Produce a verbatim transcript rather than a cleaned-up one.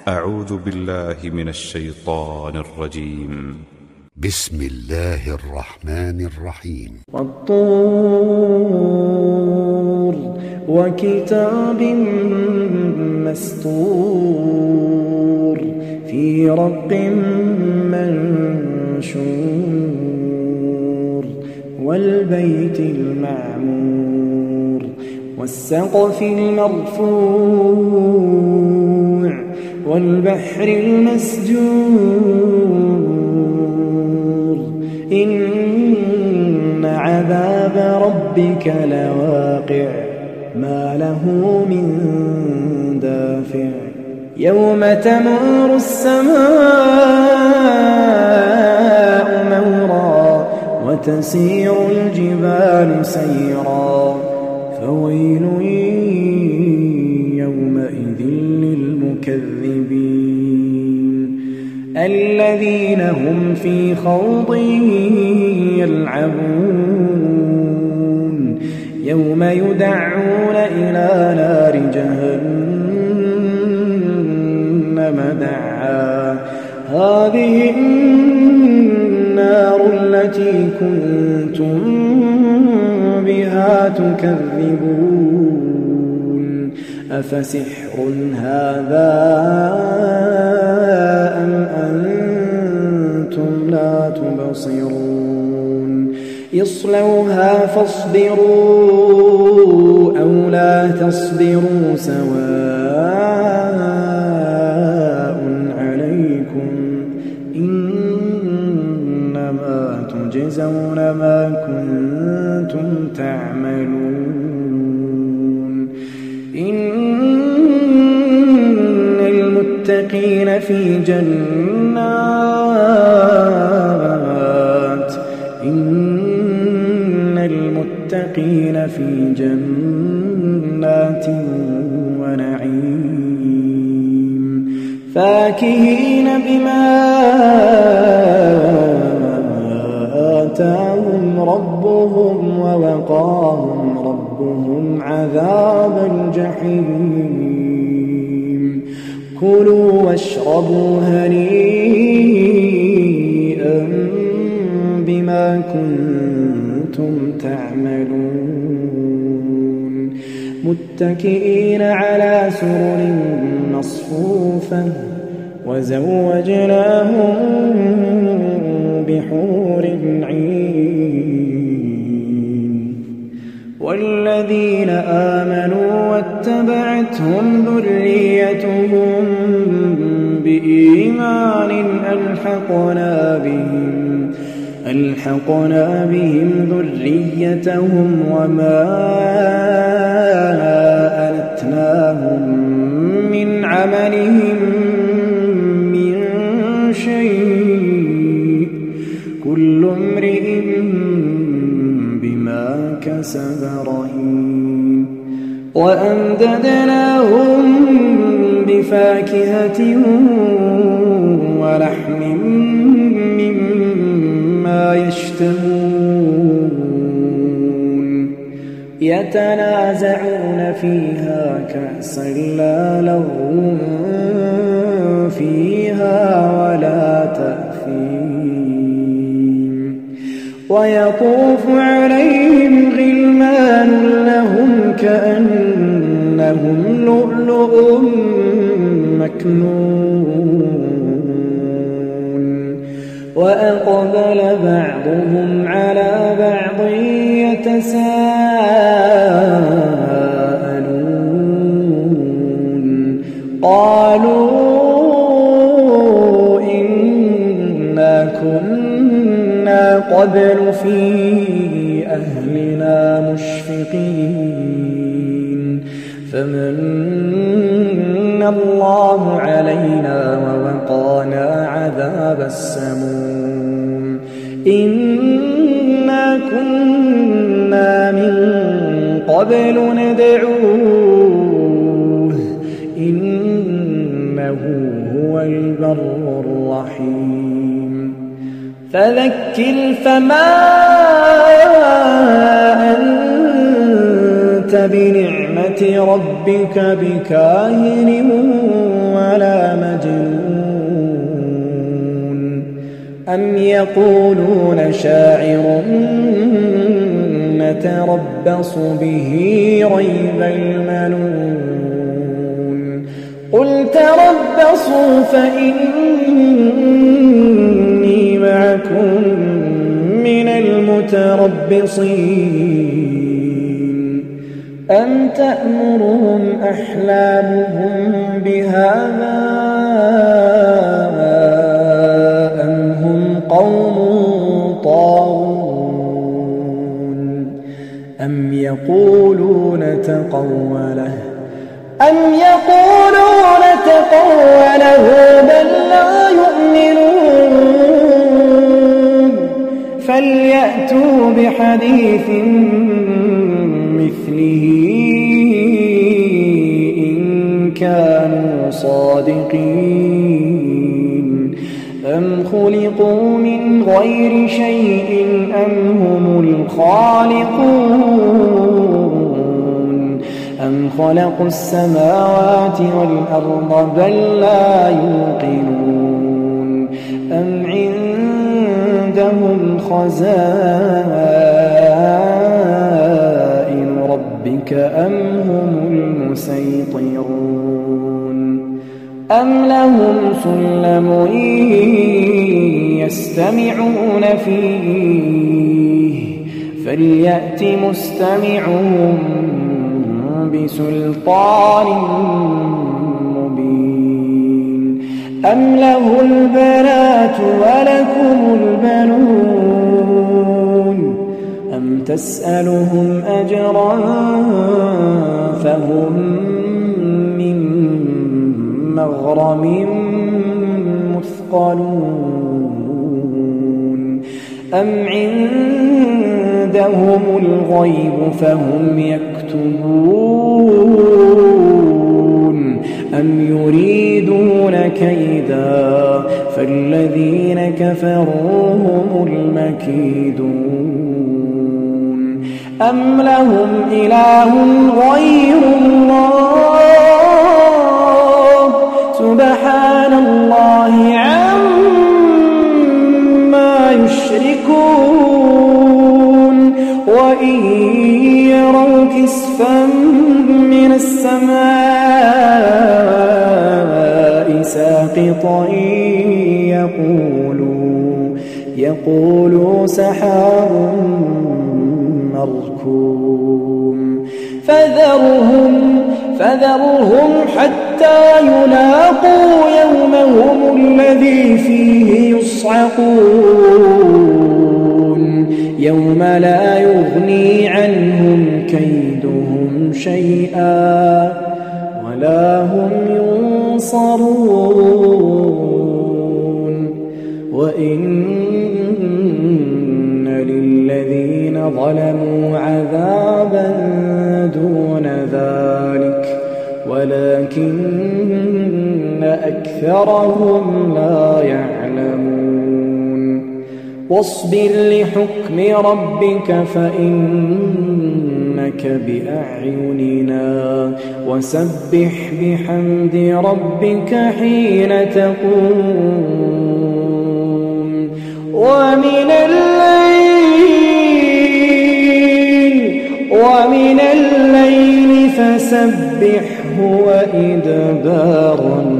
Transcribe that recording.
أعوذ بالله من الشيطان الرجيم. بسم الله الرحمن الرحيم. والطور وكتاب مسطور في رق منشور والبيت المعمور والسقف المرفوع والبحر المسجور إن عذاب ربك لواقع ما له من دافع يوم تمور السماء مورا وتسير الجبال سيرا فويل يومئذ للمكذبين الذين هم في خوض يلعبون يوم يدعون إلى نار جهنم دعا هذه النار التي كنتم بها تكذبون أفسحر هذا أم أنتم لا تبصرون اصلوها فاصبروا أو لا تصبروا سواء عليكم إنما تجزون ما كنتم تعملون إن المتقين في جنات إن المتقين في جنات ونعيم فاكهين بما آتاهم ربهم ووقاهم ربهم عذاب الجحيم كلوا واشربوا هنيئا بما كنتم تعملون متكئين على سرر مصفوفة وزوجناهم بحور عين والذين آمنوا واتبعتهم ذريتهم بإيمان ألحقنا بهم ألحقنا بهم ذريتهم وما ألتناهم من عملهم من شيء كل امرئ بما كسب رهين وأمددناهم بفاكهة ولحم مما يشتهون يتنازعون فيها كأسا لا لغو فيها ولا تأثيم ويطوف عليهم غلمان لهم كأنهم لؤلؤ مكنون وأقبل بعضهم على بعض يتساءلون قالوا إنا كنا قبل في أهلنا مشفقين فمن الله علينا ووقانا عذاب السموم إنا كنا من قبل ندعوه إنه هو البر الرحيم فذكر فما أنت بنعمة ربك بكاهن ولا مجنون يقولون شاعر نتربص به ريب المنون قل تربصوا فإني معكم من المتربصين أم تأمرهم أحلامهم بهذا أم هم قوم طاغون أم يقولون تقوله أم يقولون تقوله بل لا يؤمنون فليأتوا بحديث مثله إن كانوا صادقين أم خلقوا من غير شيء أم هم الخالقون أم خلقوا السماوات والأرض بل لا يوقنون أم عندهم خزائن ربك أم هم المسيطرون أم لهم سلم يستمعون فيه فليأت مستمعهم بسلطان مبين أم له البنات ولكم البنون أم تسألهم أجرا فهم من مغرم مثقلون أم عندهم الغيب فهم يكتبون أم يريدون كيدا فالذين كفروا هم المكيدون أم لهم إله غير الله سبحان الله عما يشركون وإن يروا كسفا من السماء ساقطا يقولوا يقولوا سحاب مركوم فذرهم فذرهم حتى يلاقوا يومهم الذي فيه يصعقون يوم لا يغني عنهم كيدهم شيئا ولا هم ينصرون وإن للذين ظلموا عذابا دون ذلك ولكن أكثرهم لا يعلمون واصبر لحكم ربك فإنك بأعيننا وسبح بحمد ربك حين تقوم ومن الليل ومن الليل فسبحه وإدبار